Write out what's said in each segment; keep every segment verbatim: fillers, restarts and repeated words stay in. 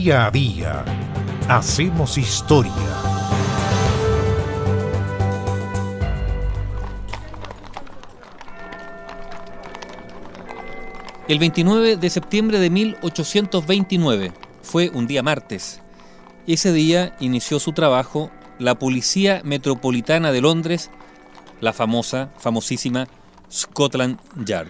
Día a día hacemos historia. El veintinueve de septiembre de mil ochocientos veintinueve fue un día martes. Ese día inició su trabajo la Policía Metropolitana de Londres, la famosa, famosísima Scotland Yard.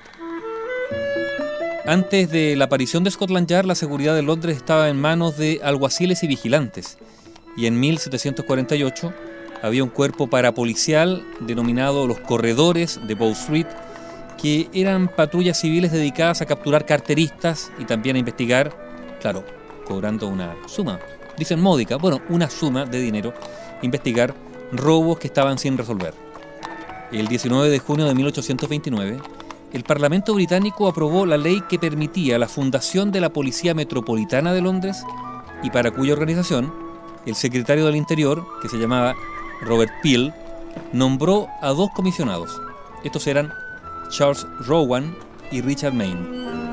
Antes de la aparición de Scotland Yard, la seguridad de Londres estaba en manos de alguaciles y vigilantes, y en mil setecientos cuarenta y ocho había un cuerpo parapolicial denominado los Corredores de Bow Street, que eran patrullas civiles dedicadas a capturar carteristas y también a investigar, claro, cobrando una suma, dicen módica, bueno, una suma de dinero, investigar robos que estaban sin resolver. El diecinueve de junio de mil ochocientos veintinueve, el Parlamento británico aprobó la ley que permitía la fundación de la Policía Metropolitana de Londres y para cuya organización el secretario del Interior, que se llamaba Robert Peel, nombró a dos comisionados. Estos eran Charles Rowan y Richard Mayne.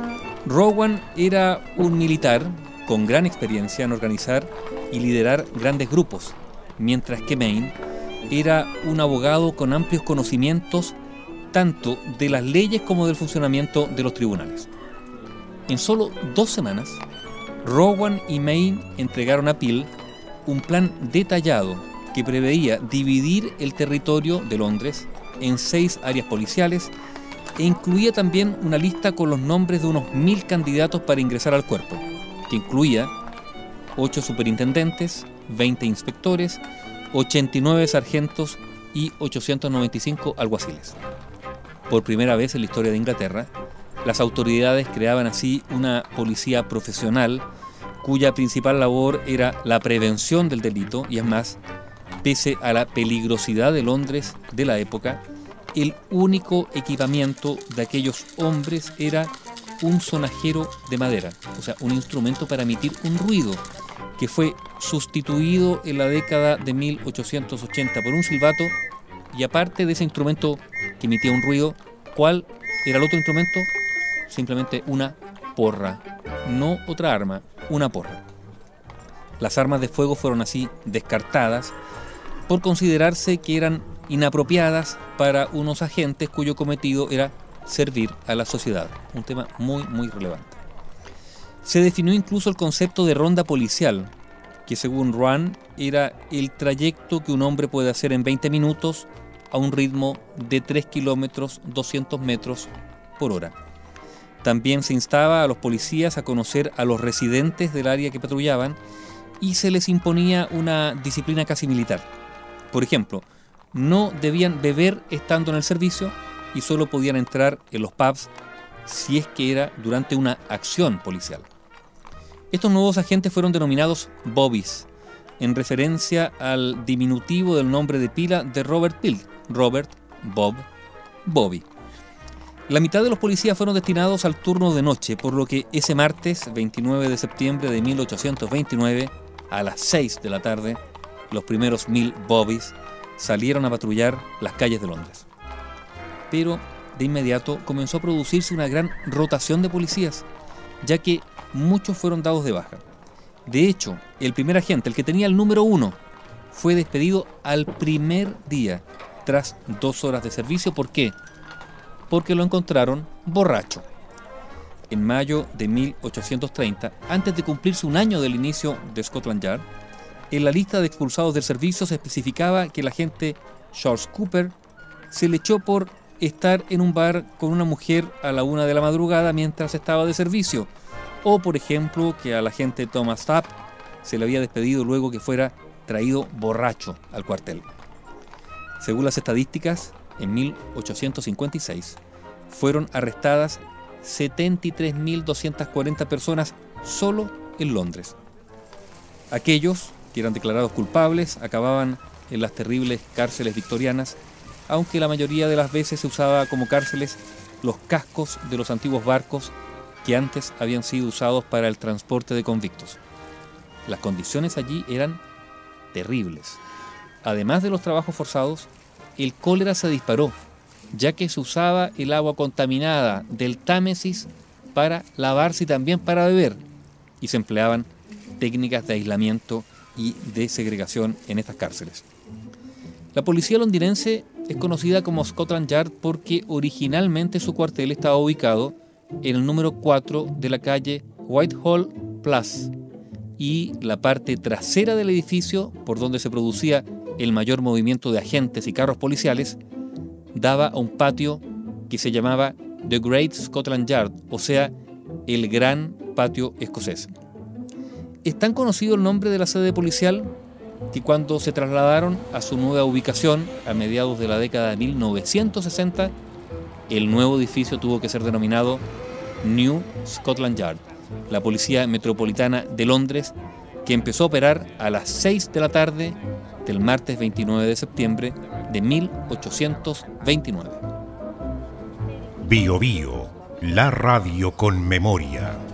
Rowan era un militar con gran experiencia en organizar y liderar grandes grupos, mientras que Mayne era un abogado con amplios conocimientos tanto de las leyes como del funcionamiento de los tribunales. En solo dos semanas, Rowan y Mayne entregaron a Peel un plan detallado que preveía dividir el territorio de Londres en seis áreas policiales e incluía también una lista con los nombres de unos mil candidatos para ingresar al cuerpo, que incluía ocho superintendentes, veinte inspectores, ochenta y nueve sargentos y ochocientos noventa y cinco alguaciles. Por primera vez en la historia de Inglaterra, las autoridades creaban así una policía profesional cuya principal labor era la prevención del delito y, es más, pese a la peligrosidad de Londres de la época, el único equipamiento de aquellos hombres era un sonajero de madera, o sea, un instrumento para emitir un ruido, que fue sustituido en la década de mil ochocientos ochenta por un silbato, y aparte de ese instrumento que emitía un ruido, ¿cuál era el otro instrumento? Simplemente una porra, no otra arma, una porra. Las armas de fuego fueron así descartadas por considerarse que eran inapropiadas para unos agentes cuyo cometido era servir a la sociedad, un tema muy muy relevante. Se definió incluso el concepto de ronda policial, que según Run era el trayecto que un hombre puede hacer en veinte minutos a un ritmo de tres kilómetros doscientos metros por hora. También se instaba a los policías a conocer a los residentes del área que patrullaban y se les imponía una disciplina casi militar. Por ejemplo, no debían beber estando en el servicio y solo podían entrar en los pubs si es que era durante una acción policial. Estos nuevos agentes fueron denominados Bobbies, en referencia al diminutivo del nombre de pila de Robert Peel, Robert, Bob, Bobby. La mitad de los policías fueron destinados al turno de noche, por lo que ese martes, veintinueve de septiembre de mil ochocientos veintinueve, a las seis de la tarde, los primeros mil Bobbies salieron a patrullar las calles de Londres. Pero de inmediato comenzó a producirse una gran rotación de policías, ya que muchos fueron dados de baja. De hecho, el primer agente, el que tenía el número uno, fue despedido al primer día, tras dos horas de servicio. ¿Por qué? Porque lo encontraron borracho. En mayo de mil ochocientos treinta, antes de cumplirse un año del inicio de Scotland Yard, en la lista de expulsados del servicio se especificaba que el agente Charles Cooper se le echó por estar en un bar con una mujer a la una de la madrugada mientras estaba de servicio, o por ejemplo que al agente Thomas Tapp se le había despedido luego que fuera traído borracho al cuartel. Según las estadísticas, en mil ochocientos cincuenta y seis fueron arrestadas setenta y tres mil doscientas cuarenta personas solo en Londres. Aquellos que eran declarados culpables acababan en las terribles cárceles victorianas, aunque la mayoría de las veces se usaba como cárceles los cascos de los antiguos barcos que antes habían sido usados para el transporte de convictos. Las condiciones allí eran terribles. Además de los trabajos forzados, el cólera se disparó, ya que se usaba el agua contaminada del Támesis para lavarse y también para beber, y se empleaban técnicas de aislamiento y de segregación en estas cárceles. La policía londinense es conocida como Scotland Yard porque originalmente su cuartel estaba ubicado en el número cuatro de la calle Whitehall Place, y la parte trasera del edificio, por donde se producía el mayor movimiento de agentes y carros policiales, daba a un patio que se llamaba The Great Scotland Yard, o sea, el Gran Patio Escocés. Es tan conocido el nombre de la sede policial que cuando se trasladaron a su nueva ubicación a mediados de la década de mil novecientos sesenta, el nuevo edificio tuvo que ser denominado New Scotland Yard, la Policía Metropolitana de Londres, que empezó a operar a las seis de la tarde del martes veintinueve de septiembre de mil ochocientos veintinueve. Bio Bio, la radio con memoria.